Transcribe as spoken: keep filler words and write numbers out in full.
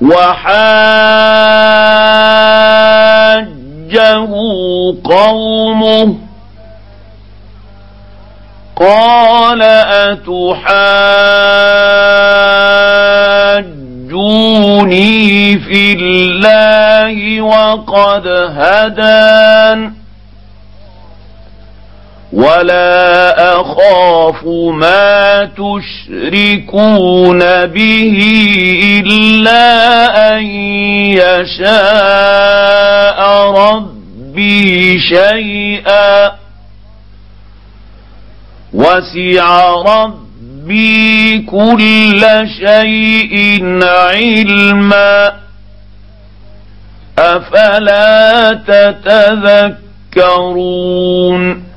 وحاجه قومه قال أتحاجوني في الله وقد هدان ولا أخاف ما تشركون به إلا أن يشاء ربي شيئا وسع ربي كل شيء علما أفلا تتذكرون